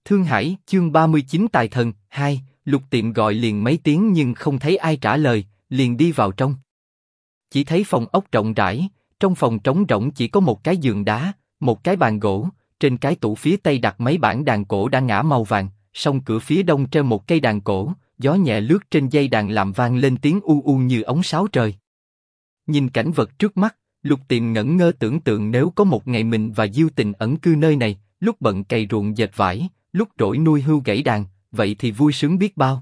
Thương Hải, chương 39 Tài Thần 2, Lục Tiệm gọi liền mấy tiếng nhưng không thấy ai trả lời, liền đi vào trong. Chỉ thấy phòng ốc rộng rãi, trong phòng trống rỗng chỉ có một cái giường đá, một cái bàn gỗ, trên cái tủ phía tây đặt mấy bản đàn cổ đã ngả màu vàng, song cửa phía đông treo một cây đàn cổ, gió nhẹ lướt trên dây đàn làm vang lên tiếng u u như ống sáo trời. Nhìn cảnh vật trước mắt, Lục Tiệm ngẩn ngơ tưởng tượng nếu có một ngày mình và Diêu Tình ẩn cư nơi này, lúc bận cày ruộng dệt vải, lúc rỗi nuôi hươu gãy đàn, vậy thì vui sướng biết bao.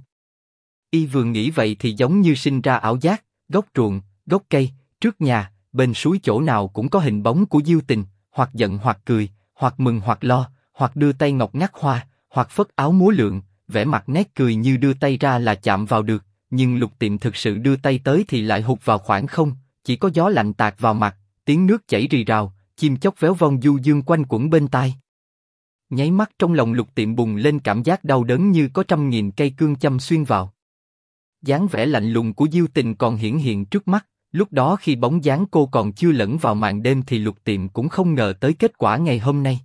Y vừa nghĩ vậy thì giống như sinh ra ảo giác, gốc ruộng, gốc cây, trước nhà, bên suối chỗ nào cũng có hình bóng của Diêu Tình, hoặc giận hoặc cười, hoặc mừng hoặc lo, hoặc đưa tay ngọc ngắt hoa, hoặc phất áo múa lượn, vẻ mặt nét cười như đưa tay ra là chạm vào được, nhưng Lục Tiệm thực sự đưa tay tới thì lại hụt vào khoảng không, chỉ có gió lạnh tạt vào mặt, tiếng nước chảy rì rào, chim chóc véo von du dương quanh quẩn bên tai. Nháy mắt trong lòng Lục Tiệm bùng lên cảm giác đau đớn như có 100.000 cây cương châm xuyên vào. Dáng vẻ lạnh lùng của Diêu Tình còn hiển hiện trước mắt, lúc đó khi bóng dáng cô còn chưa lẫn vào màn đêm thì Lục Tiệm cũng không ngờ tới kết quả ngày hôm nay.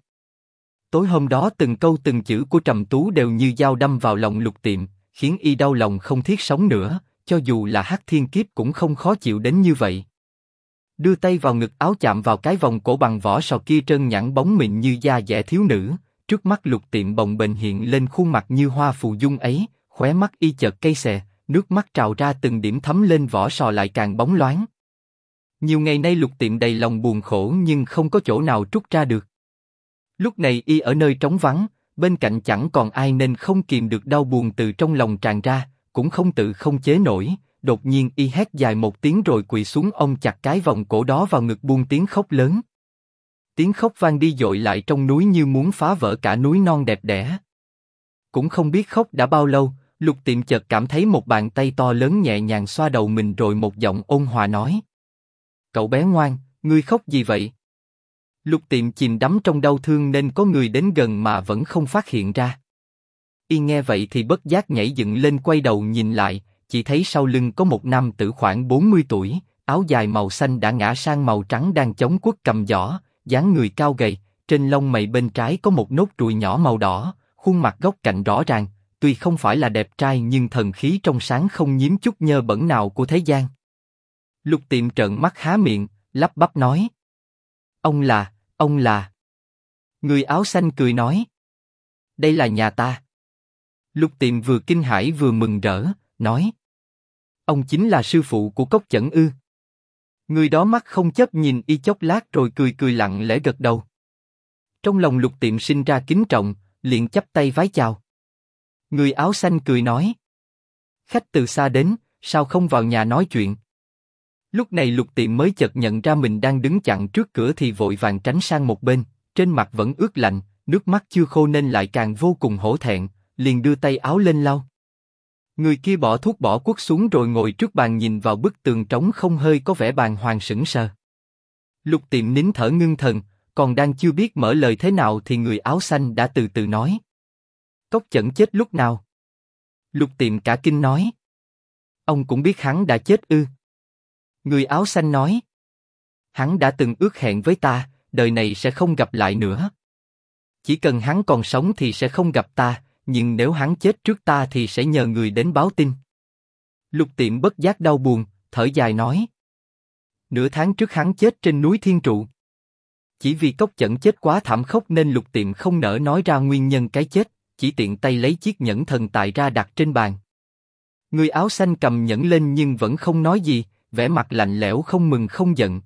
Tối hôm đó từng câu từng chữ của Trầm Tú đều như dao đâm vào lòng Lục Tiệm, khiến y đau lòng không thiết sống nữa, cho dù là Hắc Thiên Kiếp cũng không khó chịu đến như vậy. Đưa tay vào ngực áo chạm vào cái vòng cổ bằng vỏ sò kia trơn nhẵn bóng mịn như da dẻ thiếu nữ, trước mắt Lục Tiệm bồng bềnh hiện lên khuôn mặt như hoa phù dung ấy, khóe mắt y chợt cay xè, nước mắt trào ra từng điểm thấm lên vỏ sò lại càng bóng loáng. Nhiều ngày nay Lục Tiệm đầy lòng buồn khổ nhưng không có chỗ nào trút ra được. Lúc này y ở nơi trống vắng, bên cạnh chẳng còn ai nên không kìm được đau buồn từ trong lòng tràn ra, cũng không tự không chế nổi. Đột nhiên y hét dài một tiếng rồi quỳ xuống ôm chặt cái vòng cổ đó vào ngực buông tiếng khóc lớn. Tiếng khóc vang đi dội lại trong núi như muốn phá vỡ cả núi non đẹp đẽ. Cũng không biết khóc đã bao lâu, Lục Tiệm chợt cảm thấy một bàn tay to lớn nhẹ nhàng xoa đầu mình rồi một giọng ôn hòa nói: "Cậu bé ngoan, ngươi khóc gì vậy?" Lục Tiệm chìm đắm trong đau thương nên có người đến gần mà vẫn không phát hiện ra. Y nghe vậy thì bất giác nhảy dựng lên quay đầu nhìn lại, chỉ thấy sau lưng có một nam tử khoảng 40 tuổi, áo dài màu xanh đã ngã sang màu trắng đang chống quất cầm giỏ, dáng người cao gầy, trên lông mày bên trái có một nốt ruồi nhỏ màu đỏ, khuôn mặt góc cạnh rõ ràng, tuy không phải là đẹp trai nhưng thần khí trong sáng không nhiễm chút nhơ bẩn nào của thế gian. Lục Tiệm trợn mắt há miệng, lắp bắp nói: ông là. Người áo xanh cười nói: "Đây là nhà ta." Lục Tiệm vừa kinh hãi vừa mừng rỡ, nói: "Ông chính là sư phụ của Cốc Chẩn ư?" Người đó mắt không chớp nhìn y chốc lát rồi cười cười lặng lẽ gật đầu. Trong lòng Lục Tiệm sinh ra kính trọng, liền chắp tay vái chào. Người áo xanh cười nói: "Khách từ xa đến, sao không vào nhà nói chuyện?" Lúc này Lục Tiệm mới chợt nhận ra mình đang đứng chặn trước cửa thì vội vàng tránh sang một bên, trên mặt vẫn ướt lạnh, nước mắt chưa khô nên lại càng vô cùng hổ thẹn, liền đưa tay áo lên lau. Người kia bỏ thuốc bỏ quất xuống rồi ngồi trước bàn nhìn vào bức tường trống không hơi có vẻ bàng hoàng sững sờ. Lục Tiệm nín thở ngưng thần, còn đang chưa biết mở lời thế nào thì người áo xanh đã từ từ nói: "Cốc Chẩn chết lúc nào?" Lục Tiệm cả kinh nói: "Ông cũng biết hắn đã chết ư?" Người áo xanh nói: "Hắn đã từng ước hẹn với ta, đời này sẽ không gặp lại nữa. Chỉ cần hắn còn sống thì sẽ không gặp ta, nhưng nếu hắn chết trước ta thì sẽ nhờ người đến báo tin." Lục Tiệm bất giác đau buồn, thở dài nói: "Nửa tháng trước hắn chết trên núi Thiên Trụ." Chỉ vì Cốc Chẩn chết quá thảm khốc nên Lục Tiệm không nỡ nói ra nguyên nhân cái chết, chỉ tiện tay lấy chiếc nhẫn thần tài ra đặt trên bàn. Người áo xanh cầm nhẫn lên nhưng vẫn không nói gì, vẻ mặt lạnh lẽo không mừng không giận.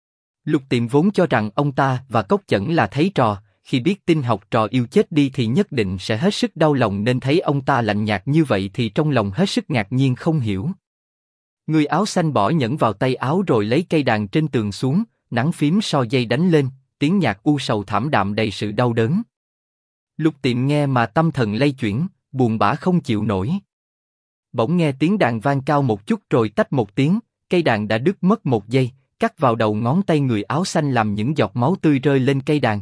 Lục Tiệm vốn cho rằng ông ta và Cốc Chẩn là thấy trò, khi biết tin học trò yêu chết đi thì nhất định sẽ hết sức đau lòng nên thấy ông ta lạnh nhạt như vậy thì trong lòng hết sức ngạc nhiên không hiểu. Người áo xanh bỏ nhẫn vào tay áo rồi lấy cây đàn trên tường xuống, nắng phím so dây đánh lên, tiếng nhạc u sầu thảm đạm đầy sự đau đớn. Lục Tiệm nghe mà tâm thần lay chuyển, buồn bã không chịu nổi. Bỗng nghe tiếng đàn vang cao một chút rồi tách một tiếng, cây đàn đã đứt mất một giây, cắt vào đầu ngón tay người áo xanh làm những giọt máu tươi rơi lên cây đàn.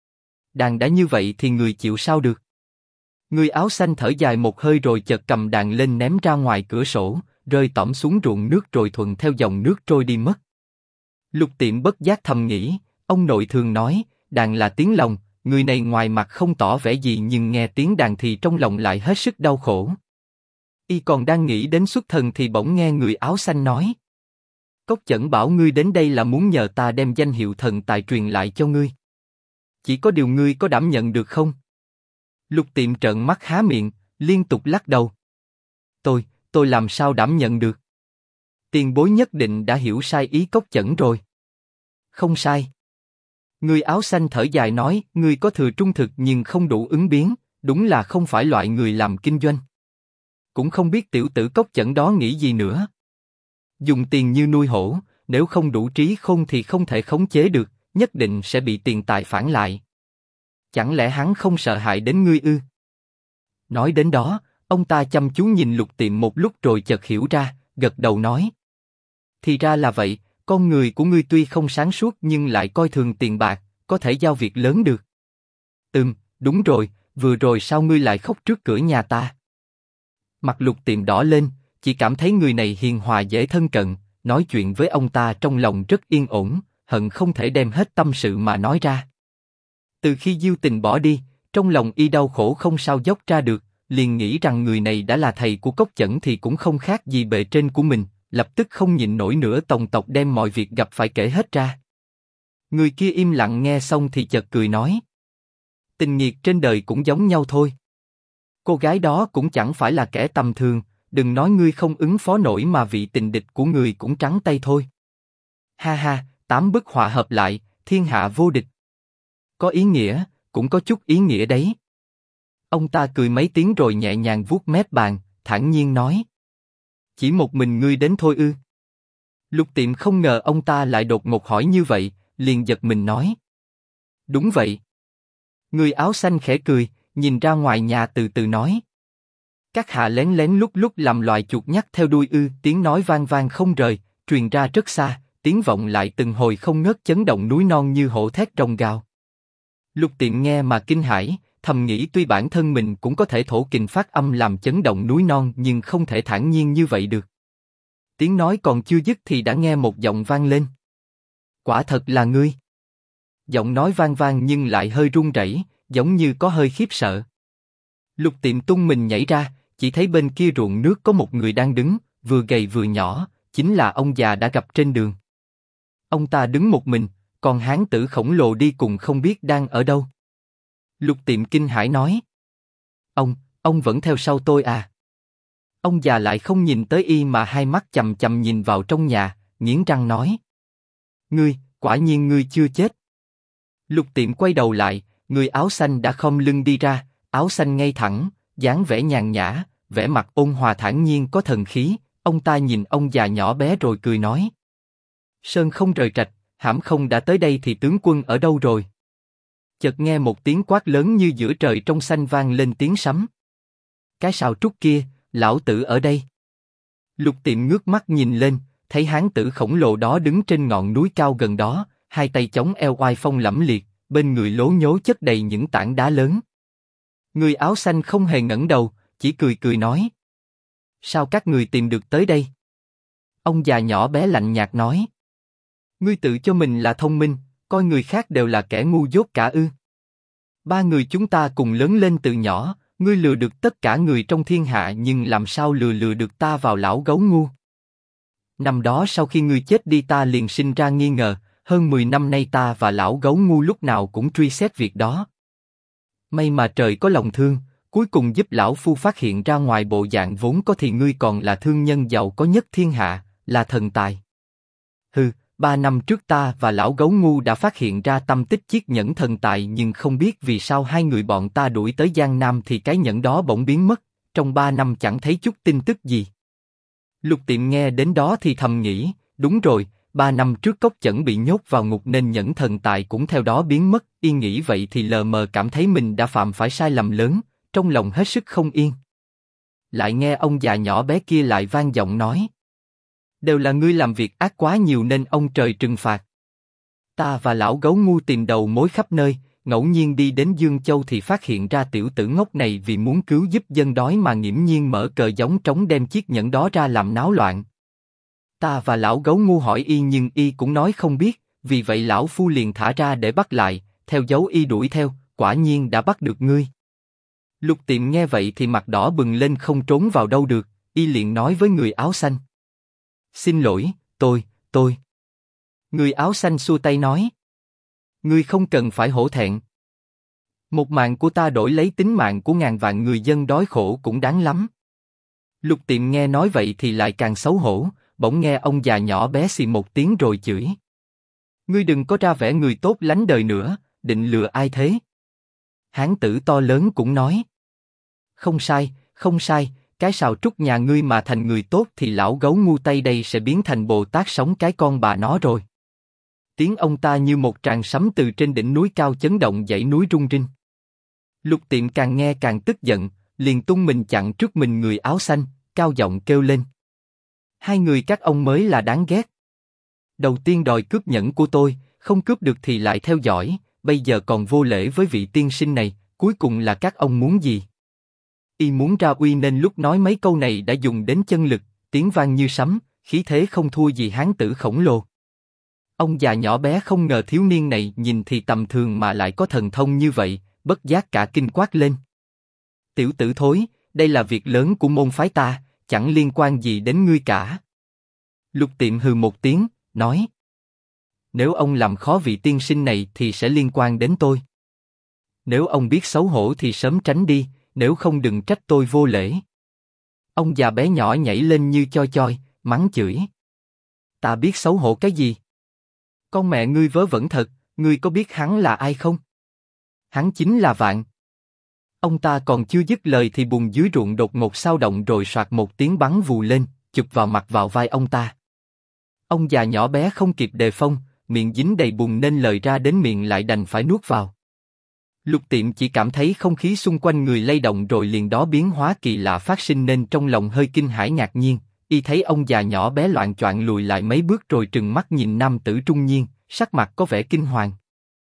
Đàn đã như vậy thì người chịu sao được? Người áo xanh thở dài một hơi rồi chợt cầm đàn lên ném ra ngoài cửa sổ, rơi tõm xuống ruộng nước rồi thuận theo dòng nước trôi đi mất. Lục Tiệm bất giác thầm nghĩ, ông nội thường nói, đàn là tiếng lòng, người này ngoài mặt không tỏ vẻ gì nhưng nghe tiếng đàn thì trong lòng lại hết sức đau khổ. Y còn đang nghĩ đến xuất thần thì bỗng nghe người áo xanh nói: Cốc Chẩn bảo ngươi đến đây là muốn nhờ ta đem danh hiệu thần tài truyền lại cho ngươi. Chỉ có điều ngươi có đảm nhận được không? Lục Tiệm trợn mắt há miệng, liên tục lắc đầu. Tôi làm sao đảm nhận được? Tiền bối nhất định đã hiểu sai ý Cốc Chẩn rồi. Không sai. Người áo xanh thở dài nói, ngươi có thừa trung thực nhưng không đủ ứng biến, đúng là không phải loại người làm kinh doanh. Cũng không biết tiểu tử Cốc Chẩn đó nghĩ gì nữa. Dùng tiền như nuôi hổ, nếu không đủ trí khôn thì không thể khống chế được, nhất định sẽ bị tiền tài phản lại. Chẳng lẽ hắn không sợ hại đến ngươi ư? Nói đến đó, ông ta chăm chú nhìn Lục Tiệm một lúc rồi chợt hiểu ra, gật đầu nói: Thì ra là vậy, con người của ngươi tuy không sáng suốt nhưng lại coi thường tiền bạc, có thể giao việc lớn được. Đúng rồi, vừa rồi sao ngươi lại khóc trước cửa nhà ta? Mặt Lục Tiệm đỏ lên, chỉ cảm thấy người này hiền hòa dễ thân cận, nói chuyện với ông ta trong lòng rất yên ổn, hận không thể đem hết tâm sự mà nói ra. Từ khi Diêu Tình bỏ đi, trong lòng y đau khổ không sao dốc ra được, liền nghĩ rằng người này đã là thầy của Cốc Chẩn thì cũng không khác gì bề trên của mình, lập tức không nhịn nổi nữa tòng tộc đem mọi việc gặp phải kể hết ra. Người kia im lặng nghe xong thì chợt cười nói: Tình nghiệt trên đời cũng giống nhau thôi. Cô gái đó cũng chẳng phải là kẻ tầm thường, đừng nói ngươi không ứng phó nổi mà vị tình địch của người cũng trắng tay thôi. Ha ha, 8 bức họa hợp lại, thiên hạ vô địch. Có ý nghĩa, cũng có chút ý nghĩa đấy. Ông ta cười mấy tiếng rồi nhẹ nhàng vuốt mép bàn, thản nhiên nói: Chỉ một mình ngươi đến thôi ư? Lục Tiệm không ngờ ông ta lại đột ngột hỏi như vậy, liền giật mình nói: Đúng vậy. Người áo xanh khẽ cười, nhìn ra ngoài nhà từ từ nói: Các hạ lén lén lúc lúc làm loài chuột nhắt theo đuôi ư? Tiếng nói vang vang không rời, truyền ra rất xa, tiếng vọng lại từng hồi không ngớt chấn động núi non như hổ thét rồng gào. Lục Tiệm nghe mà kinh hãi, thầm nghĩ tuy bản thân mình cũng có thể thổ kình phát âm làm chấn động núi non nhưng không thể thản nhiên như vậy được. Tiếng nói còn chưa dứt thì đã nghe một giọng vang lên: Quả thật là ngươi. Giọng nói vang vang nhưng lại hơi run rẩy, giống như có hơi khiếp sợ. Lục Tiệm tung mình nhảy ra, chỉ thấy bên kia ruộng nước có một người đang đứng, vừa gầy vừa nhỏ, chính là ông già đã gặp trên đường. Ông ta đứng một mình, còn hán tử khổng lồ đi cùng không biết đang ở đâu. Lục Tiệm kinh hãi nói: Ông vẫn theo sau tôi à? Ông già lại không nhìn tới y mà hai mắt chằm chằm nhìn vào trong nhà, nghiến răng nói: Quả nhiên ngươi chưa chết. Lục Tiệm quay đầu lại, người áo xanh đã khom lưng đi ra, áo xanh ngay thẳng, dáng vẻ nhàn nhã, vẻ mặt ôn hòa thản nhiên có thần khí. Ông ta nhìn ông già nhỏ bé rồi cười nói: Sơn không rời trạch, hãm không đã tới đây thì tướng quân ở đâu rồi? Chợt nghe một tiếng quát lớn như giữa trời trong xanh vang lên tiếng sấm. Cái sào trúc kia, lão tử ở đây. Lục Tiệm ngước mắt nhìn lên, thấy hán tử khổng lồ đó đứng trên ngọn núi cao gần đó, hai tay chống eo oai phong lẫm liệt, bên người lố nhố chất đầy những tảng đá lớn. Người áo xanh không hề ngẩng đầu, chỉ cười cười nói: Sao các người tìm được tới đây? Ông già nhỏ bé lạnh nhạt nói: Ngươi tự cho mình là thông minh, coi người khác đều là kẻ ngu dốt cả ư? Ba người chúng ta cùng lớn lên từ nhỏ, ngươi lừa được tất cả người trong thiên hạ nhưng làm sao lừa được ta vào lão gấu ngu? Năm đó sau khi ngươi chết đi ta liền sinh ra nghi ngờ, hơn 10 năm nay ta và lão gấu ngu lúc nào cũng truy xét việc đó. May mà trời có lòng thương, cuối cùng giúp lão phu phát hiện ra ngoài bộ dạng vốn có thì ngươi còn là thương nhân giàu có nhất thiên hạ, là thần tài. 3 năm trước ta và lão gấu ngu đã phát hiện ra tâm tích chiết nhẫn thần tài nhưng không biết vì sao hai người bọn ta đuổi tới Giang Nam thì cái nhẫn đó bỗng biến mất, trong 3 năm chẳng thấy chút tin tức gì. Lục Tiệm nghe đến đó thì thầm nghĩ, đúng rồi, 3 năm trước Cốc Chẩn bị nhốt vào ngục nên nhẫn thần tài cũng theo đó biến mất. Y nghĩ vậy thì lờ mờ cảm thấy mình đã phạm phải sai lầm lớn, trong lòng hết sức không yên. Lại nghe ông già nhỏ bé kia lại vang giọng nói: Đều là ngươi làm việc ác quá nhiều nên ông trời trừng phạt. Ta và lão gấu ngu tìm đầu mối khắp nơi, ngẫu nhiên đi đến Dương Châu thì phát hiện ra tiểu tử ngốc này vì muốn cứu giúp dân đói mà nghiễm nhiên mở cờ giống trống đem chiếc nhẫn đó ra làm náo loạn. Ta và lão gấu ngu hỏi y nhưng y cũng nói không biết, vì vậy lão phu liền thả ra để bắt lại, theo dấu y đuổi theo, quả nhiên đã bắt được ngươi. Lục Tiệm nghe vậy thì mặt đỏ bừng lên không trốn vào đâu được, y liền nói với người áo xanh. Xin lỗi, tôi. Người áo xanh xua tay nói. Ngươi không cần phải hổ thẹn. Một mạng của ta đổi lấy tính mạng của ngàn vạn người dân đói khổ cũng đáng lắm. Lục Tiệm nghe nói vậy thì lại càng xấu hổ, bỗng nghe ông già nhỏ bé xì một tiếng rồi chửi. Ngươi đừng có ra vẻ người tốt lánh đời nữa, định lừa ai thế? Hán tử to lớn cũng nói. Không sai, cái sào trúc nhà ngươi mà thành người tốt thì lão gấu ngu Tây đây sẽ biến thành Bồ Tát sống cái con bà nó rồi. Tiếng ông ta như một tràng sấm từ trên đỉnh núi cao chấn động dãy núi rung rinh. Lục Tiệm càng nghe càng tức giận, liền tung mình chặn trước mình người áo xanh, cao giọng kêu lên. Hai người các ông mới là đáng ghét. Đầu tiên đòi cướp nhẫn của tôi, không cướp được thì lại theo dõi, bây giờ còn vô lễ với vị tiên sinh này, cuối cùng là các ông muốn gì? Y muốn ra uy nên lúc nói mấy câu này đã dùng đến chân lực, tiếng vang như sấm, khí thế không thua gì hán tử khổng lồ. Ông già nhỏ bé không ngờ thiếu niên này nhìn thì tầm thường mà lại có thần thông như vậy, bất giác cả kinh quát lên. Tiểu tử thối, đây là việc lớn của môn phái ta, chẳng liên quan gì đến ngươi cả. Lục Tiệm hừ một tiếng, nói. Nếu ông làm khó vị tiên sinh này thì sẽ liên quan đến tôi. Nếu ông biết xấu hổ thì sớm tránh đi, nếu không đừng trách tôi vô lễ. Ông già bé nhỏ nhảy lên như choi choi, mắng chửi. Ta biết xấu hổ cái gì? Con mẹ ngươi vớ vẩn thật, ngươi có biết hắn là ai không? Hắn chính là Vạn. Ông ta còn chưa dứt lời thì bùn dưới ruộng đột ngột sao động rồi soạt một tiếng bắn vù lên, chụp vào mặt vào vai ông ta. Ông già nhỏ bé không kịp đề phong, miệng dính đầy bùn nên lời ra đến miệng lại đành phải nuốt vào. Lục Tiệm chỉ cảm thấy không khí xung quanh người lay động rồi liền đó biến hóa kỳ lạ phát sinh nên trong lòng hơi kinh hãi ngạc nhiên. Y thấy ông già nhỏ bé loạng choạng lùi lại mấy bước rồi trừng mắt nhìn nam tử trung niên, sắc mặt có vẻ kinh hoàng.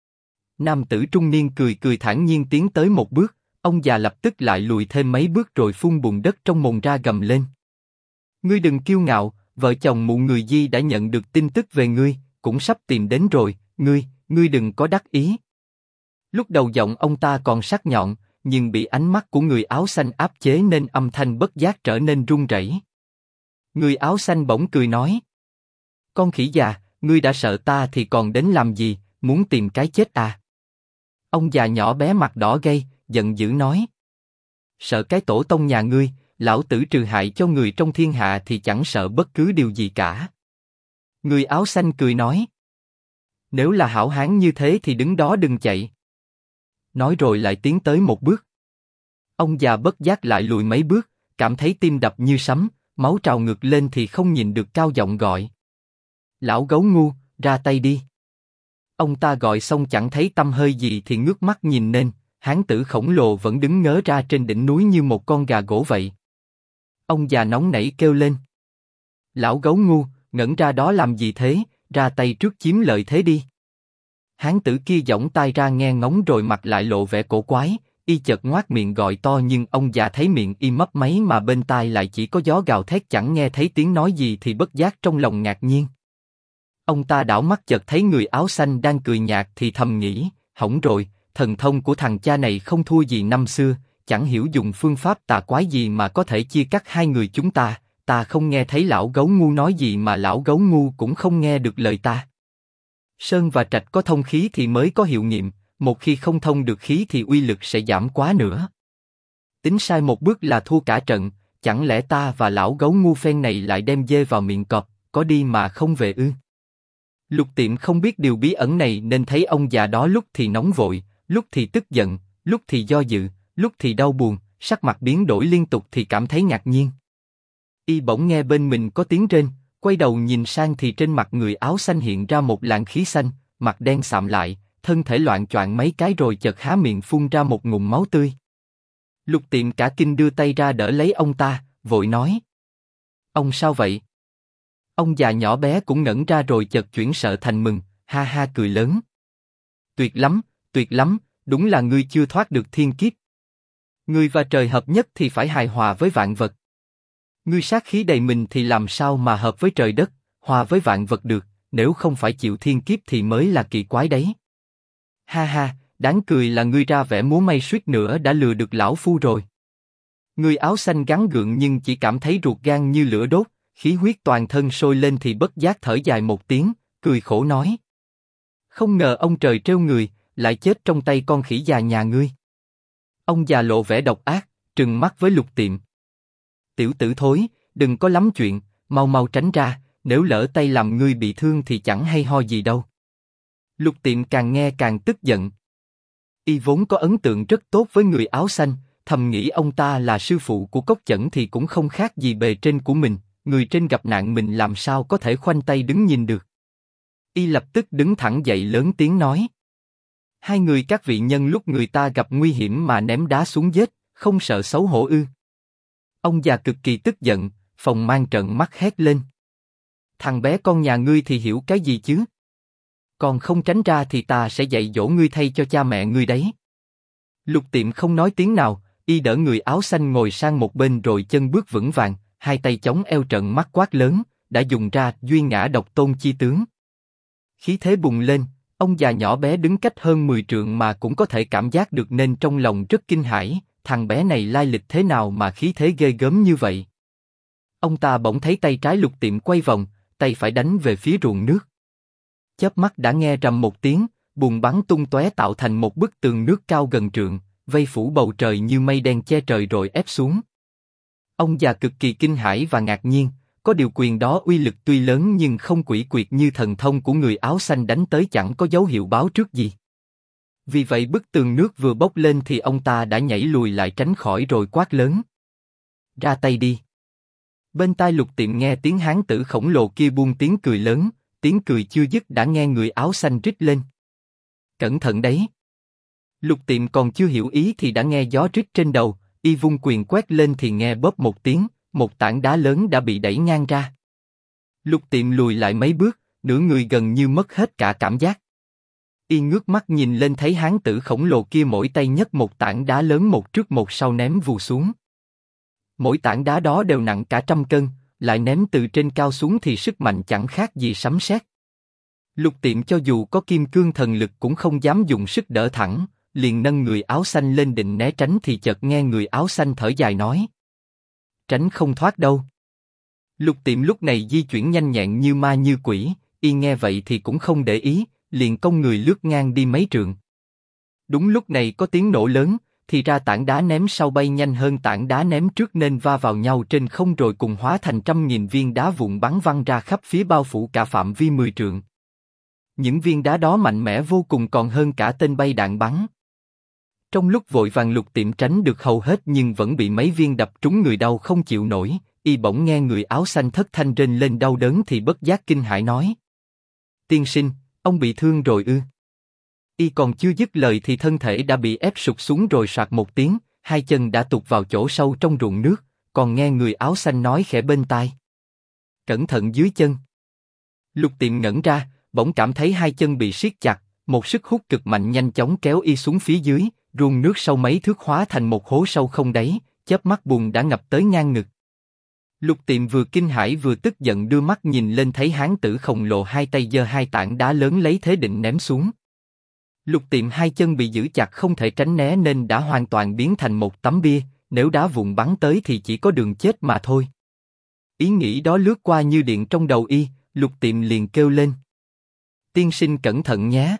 Nam tử trung niên cười cười thản nhiên tiến tới một bước, ông già lập tức lại lùi thêm mấy bước rồi phun bùn đất trong mồm ra gầm lên. Ngươi đừng kiêu ngạo, vợ chồng mụ người Di đã nhận được tin tức về ngươi, cũng sắp tìm đến rồi, ngươi đừng có đắc ý. Lúc đầu giọng ông ta còn sắc nhọn, nhưng bị ánh mắt của người áo xanh áp chế nên âm thanh bất giác trở nên run rẩy. Người áo xanh bỗng cười nói. Con khỉ già, ngươi đã sợ ta thì còn đến làm gì, muốn tìm cái chết à? Ông già nhỏ bé mặt đỏ gay, giận dữ nói. Sợ cái tổ tông nhà ngươi, lão tử trừ hại cho người trong thiên hạ thì chẳng sợ bất cứ điều gì cả. Người áo xanh cười nói. Nếu là hảo hán như thế thì đứng đó đừng chạy. Nói rồi lại tiến tới một bước. Ông già bất giác lại lùi mấy bước, cảm thấy tim đập như sấm, máu trào ngược lên thì không nhìn được cao giọng gọi. Lão gấu ngu, ra tay đi. Ông ta gọi xong chẳng thấy tăm hơi gì thì ngước mắt nhìn lên, hán tử khổng lồ vẫn đứng ngớ ra trên đỉnh núi như một con gà gỗ vậy. Ông già nóng nảy kêu lên. Lão gấu ngu, ngẩn ra đó làm gì thế, ra tay trước chiếm lợi thế đi. Hán tử kia giỏng tai ra nghe ngóng rồi mặt lại lộ vẻ cổ quái, y chợt ngoác miệng gọi to nhưng ông già thấy miệng y mấp máy mà bên tai lại chỉ có gió gào thét chẳng nghe thấy tiếng nói gì thì bất giác trong lòng ngạc nhiên. Ông ta đảo mắt chợt thấy người áo xanh đang cười nhạt thì thầm nghĩ, hỏng rồi, thần thông của thằng cha này không thua gì năm xưa, chẳng hiểu dùng phương pháp tà quái gì mà có thể chia cắt hai người chúng ta không nghe thấy lão gấu ngu nói gì mà lão gấu ngu cũng không nghe được lời ta. Sơn và trạch có thông khí thì mới có hiệu nghiệm, một khi không thông được khí thì uy lực sẽ giảm quá nữa. Tính sai một bước là thua cả trận, chẳng lẽ ta và lão gấu ngu phen này lại đem dê vào miệng cọp, có đi mà không về ư? Lục Tiệm không biết điều bí ẩn này nên thấy ông già đó lúc thì nóng vội, lúc thì tức giận, lúc thì do dự, lúc thì đau buồn, sắc mặt biến đổi liên tục thì cảm thấy ngạc nhiên. Y bỗng nghe bên mình có tiếng rên, quay đầu nhìn sang thì trên mặt người áo xanh hiện ra một làn khí xanh, mặt đen sạm lại, thân thể loạng choạng mấy cái rồi chợt há miệng phun ra một ngụm máu tươi. Lục Tiệm cả kinh đưa tay ra đỡ lấy ông ta, vội nói. Ông sao vậy? Ông già nhỏ bé cũng ngẩn ra rồi chợt chuyển sợ thành mừng, ha ha cười lớn. Tuyệt lắm, đúng là ngươi chưa thoát được thiên kiếp. Ngươi và trời hợp nhất thì phải hài hòa với vạn vật. Ngươi sát khí đầy mình thì làm sao mà hợp với trời đất, hòa với vạn vật được, nếu không phải chịu thiên kiếp thì mới là kỳ quái đấy. Ha ha, đáng cười là ngươi ra vẻ múa may suýt nữa đã lừa được lão phu rồi. Người áo xanh gắng gượng nhưng chỉ cảm thấy ruột gan như lửa đốt, khí huyết toàn thân sôi lên thì bất giác thở dài một tiếng, cười khổ nói. Không ngờ ông trời trêu người, lại chết trong tay con khỉ già nhà ngươi. Ông già lộ vẻ độc ác, trừng mắt với Lục Tiệm. Tiểu tử thối, đừng có lắm chuyện, mau mau tránh ra, nếu lỡ tay làm ngươi bị thương thì chẳng hay ho gì đâu. Lục Tiệm càng nghe càng tức giận. Y vốn có ấn tượng rất tốt với người áo xanh, thầm nghĩ ông ta là sư phụ của Cốc Chẩn thì cũng không khác gì bề trên của mình, người trên gặp nạn mình làm sao có thể khoanh tay đứng nhìn được. Y lập tức đứng thẳng dậy lớn tiếng nói. Hai người các vị nhân lúc người ta gặp nguy hiểm mà ném đá xuống giết, không sợ xấu hổ ư? Ông già cực kỳ tức giận, Phòng Mang trợn mắt hét lên. Thằng bé con nhà ngươi thì hiểu cái gì chứ? Còn không tránh ra thì ta sẽ dạy dỗ ngươi thay cho cha mẹ ngươi đấy. Lục Tiệm không nói tiếng nào, y đỡ người áo xanh ngồi sang một bên rồi chân bước vững vàng, hai tay chống eo trợn mắt quát lớn, đã dùng ra duy ngã độc tôn chi tướng. Khí thế bùng lên, ông già nhỏ bé đứng cách hơn 10 trượng mà cũng có thể cảm giác được nên trong lòng rất kinh hãi, thằng bé này lai lịch thế nào mà khí thế ghê gớm như vậy. Ông ta bỗng thấy tay trái Lục Tiệm quay vòng, tay phải đánh về phía ruộng nước. Chớp mắt đã nghe rầm một tiếng, bùn bắn tung tóe tạo thành một bức tường nước cao gần trượng, vây phủ bầu trời như mây đen che trời rồi ép xuống. Ông già cực kỳ kinh hãi và ngạc nhiên, có điều quyền đó uy lực tuy lớn nhưng không quỷ quyệt như thần thông của người áo xanh đánh tới chẳng có dấu hiệu báo trước gì. Vì vậy bức tường nước vừa bốc lên thì ông ta đã nhảy lùi lại tránh khỏi rồi quát lớn. Ra tay đi. Bên tai Lục Tiệm nghe tiếng hán tử khổng lồ kia buông tiếng cười lớn, tiếng cười chưa dứt đã nghe người áo xanh rít lên. Cẩn thận đấy. Lục Tiệm còn chưa hiểu ý thì đã nghe gió rít trên đầu, y vung quyền quét lên thì nghe bóp một tiếng, một tảng đá lớn đã bị đẩy ngang ra. Lục Tiệm lùi lại mấy bước, nửa người gần như mất hết cả cảm giác. Y ngước mắt nhìn lên thấy hán tử khổng lồ kia mỗi tay nhấc một tảng đá lớn một trước một sau ném vù xuống. Mỗi tảng đá đó đều nặng cả 100 cân, lại ném từ trên cao xuống thì sức mạnh chẳng khác gì sấm sét. Lục Tiệm cho dù có kim cương thần lực cũng không dám dùng sức đỡ thẳng, liền nâng người áo xanh lên định né tránh thì chợt nghe người áo xanh thở dài nói. Tránh không thoát đâu. Lục Tiệm lúc này di chuyển nhanh nhẹn như ma như quỷ, y nghe vậy thì cũng không để ý, liền cong người lướt ngang đi mấy trượng. Đúng lúc này có tiếng nổ lớn, thì ra tảng đá ném sau bay nhanh hơn tảng đá ném trước nên va vào nhau trên không rồi cùng hóa thành 100.000 viên đá vụn bắn văng ra khắp phía bao phủ cả phạm vi 10 trượng. Những viên đá đó mạnh mẽ vô cùng còn hơn cả tên bay đạn bắn. Trong lúc vội vàng Lục Tiệm tránh được hầu hết nhưng vẫn bị mấy viên đập trúng người đau không chịu nổi, y bỗng nghe người áo xanh thất thanh rên lên đau đớn thì bất giác kinh hãi nói. Tiên sinh, ông bị thương rồi ư? Y còn chưa dứt lời thì thân thể đã bị ép sụt xuống rồi soạt một tiếng, hai chân đã tụt vào chỗ sâu trong ruộng nước, còn nghe người áo xanh nói khẽ bên tai. Cẩn thận dưới chân. Lục Tiệm ngẩn ra, bỗng cảm thấy hai chân bị siết chặt, một sức hút cực mạnh nhanh chóng kéo y xuống phía dưới, ruộng nước sâu mấy thước hóa thành một hố sâu không đáy, chớp mắt bùn đã ngập tới ngang ngực. Lục Tiệm vừa kinh hãi vừa tức giận đưa mắt nhìn lên thấy hán tử khổng lồ hai tay giơ hai tảng đá lớn lấy thế định ném xuống. Lục Tiệm hai chân bị giữ chặt không thể tránh né nên đã hoàn toàn biến thành một tấm bia, nếu đá vụn bắn tới thì chỉ có đường chết mà thôi. Ý nghĩ đó lướt qua như điện trong đầu y, Lục Tiệm liền kêu lên. Tiên sinh cẩn thận nhé.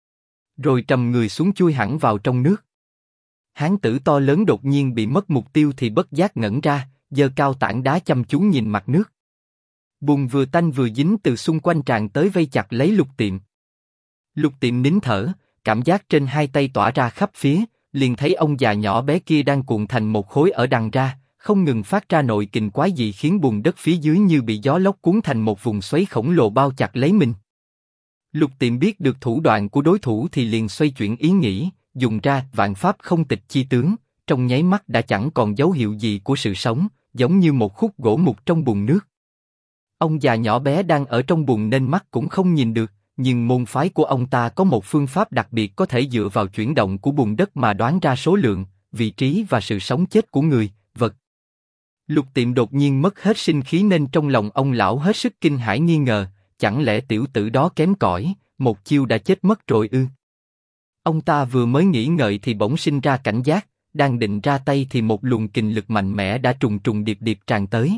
Rồi trầm người xuống chui hẳn vào trong nước. Hán tử to lớn đột nhiên bị mất mục tiêu thì bất giác ngẩn ra, giơ cao tảng đá chăm chú nhìn mặt nước. Bùn vừa tanh vừa dính từ xung quanh tràn tới vây chặt lấy Lục Tiệm. Lục Tiệm nín thở, cảm giác trên hai tay tỏa ra khắp phía, liền thấy ông già nhỏ bé kia đang cuộn thành một khối ở đằng ra, không ngừng phát ra nội kình quái dị khiến bùn đất phía dưới như bị gió lốc cuốn thành một vùng xoáy khổng lồ bao chặt lấy mình. Lục Tiệm biết được thủ đoạn của đối thủ thì liền xoay chuyển ý nghĩ, dùng ra vạn pháp không tịch chi tướng, trong nháy mắt đã chẳng còn dấu hiệu gì của sự sống, giống như một khúc gỗ mục trong bùn nước. Ông già nhỏ bé đang ở trong bùn nên mắt cũng không nhìn được, nhưng môn phái của ông ta có một phương pháp đặc biệt có thể dựa vào chuyển động của bùn đất mà đoán ra số lượng, vị trí và sự sống chết của người, vật. Lục Tiệm đột nhiên mất hết sinh khí nên trong lòng ông lão hết sức kinh hãi nghi ngờ, chẳng lẽ tiểu tử đó kém cỏi, một chiêu đã chết mất rồi ư? Ông ta vừa mới nghĩ ngợi thì bỗng sinh ra cảnh giác, đang định ra tay thì một luồng kình lực mạnh mẽ đã trùng trùng điệp điệp tràn tới.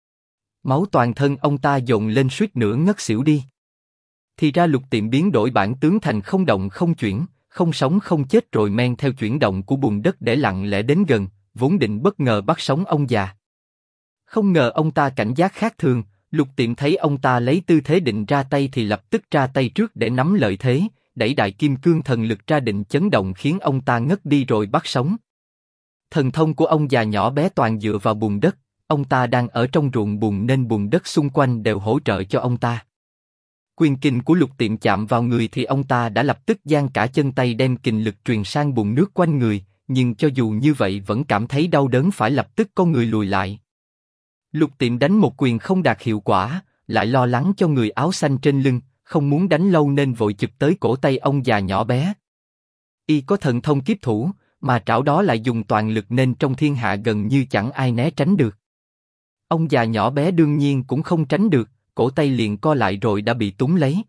Máu toàn thân ông ta dồn lên suýt nữa ngất xỉu đi. Thì ra Lục Tiệm biến đổi bản tướng thành không động không chuyển, không sống không chết rồi men theo chuyển động của bùn đất để lặng lẽ đến gần, vốn định bất ngờ bắt sống ông già. Không ngờ ông ta cảnh giác khác thường, Lục Tiệm thấy ông ta lấy tư thế định ra tay thì lập tức ra tay trước để nắm lợi thế, đẩy đại kim cương thần lực ra định chấn động khiến ông ta ngất đi rồi bắt sống. Thần thông của ông già nhỏ bé toàn dựa vào bùn đất, ông ta đang ở trong ruộng bùn nên bùn đất xung quanh đều hỗ trợ cho ông ta. Quyền kình của Lục Tiệm chạm vào người thì ông ta đã lập tức giang cả chân tay đem kình lực truyền sang bùn nước quanh người, nhưng cho dù như vậy vẫn cảm thấy đau đớn phải lập tức co người lùi lại. Lục Tiệm đánh một quyền không đạt hiệu quả, lại lo lắng cho người áo xanh trên lưng, không muốn đánh lâu nên vội chụp tới cổ tay ông già nhỏ bé. Y có thần thông kiếp thủ, mà trảo đó lại dùng toàn lực nên trong thiên hạ gần như chẳng ai né tránh được. Ông già nhỏ bé đương nhiên cũng không tránh được, cổ tay liền co lại rồi đã bị túm lấy.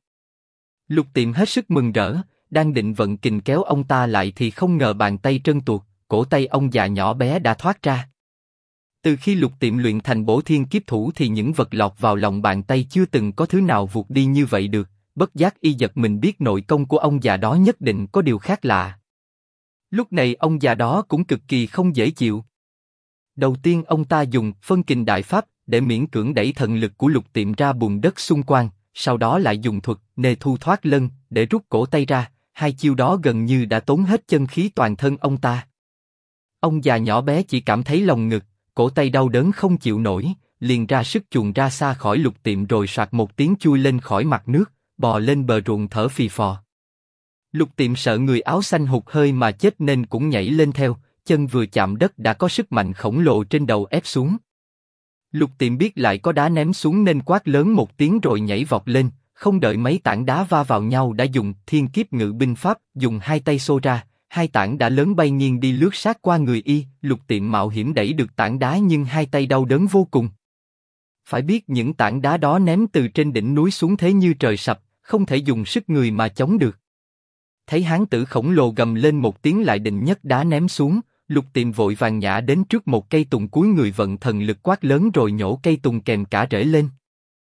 Lục Tiệm hết sức mừng rỡ, đang định vận kình kéo ông ta lại thì không ngờ bàn tay trơn tuột, cổ tay ông già nhỏ bé đã thoát ra. Từ khi Lục Tiệm luyện thành bổ thiên kiếp thủ thì những vật lọt vào lòng bàn tay chưa từng có thứ nào vụt đi như vậy được, bất giác y giật mình biết nội công của ông già đó nhất định có điều khác lạ. Lúc này ông già đó cũng cực kỳ không dễ chịu. Đầu tiên ông ta dùng phân kình đại pháp để miễn cưỡng đẩy thần lực của Lục Tiệm ra bùn đất xung quanh, sau đó lại dùng thuật nê thu thoát lân để rút cổ tay ra, hai chiêu đó gần như đã tốn hết chân khí toàn thân ông ta. Ông già nhỏ bé chỉ cảm thấy lòng ngực, cổ tay đau đớn không chịu nổi, liền ra sức chuồn ra xa khỏi Lục Tiệm rồi soạt một tiếng chui lên khỏi mặt nước, bò lên bờ ruộng thở phì phò. Lục Tiệm sợ người áo xanh hụt hơi mà chết nên cũng nhảy lên theo, chân vừa chạm đất đã có sức mạnh khổng lồ trên đầu ép xuống. Lục Tiệm biết lại có đá ném xuống nên quát lớn một tiếng rồi nhảy vọt lên, không đợi mấy tảng đá va vào nhau đã dùng thiên kiếp ngự binh pháp, dùng hai tay xô ra, hai tảng đá lớn bay nghiêng đi lướt sát qua người y. Lục Tiệm mạo hiểm đẩy được tảng đá nhưng hai tay đau đớn vô cùng. Phải biết những tảng đá đó ném từ trên đỉnh núi xuống thế như trời sập, không thể dùng sức người mà chống được. Thấy hán tử khổng lồ gầm lên một tiếng lại định nhấc đá ném xuống, Lục Tiệm vội vàng nhả đến trước một cây tùng cúi người vận thần lực quát lớn rồi nhổ cây tùng kèm cả rễ lên.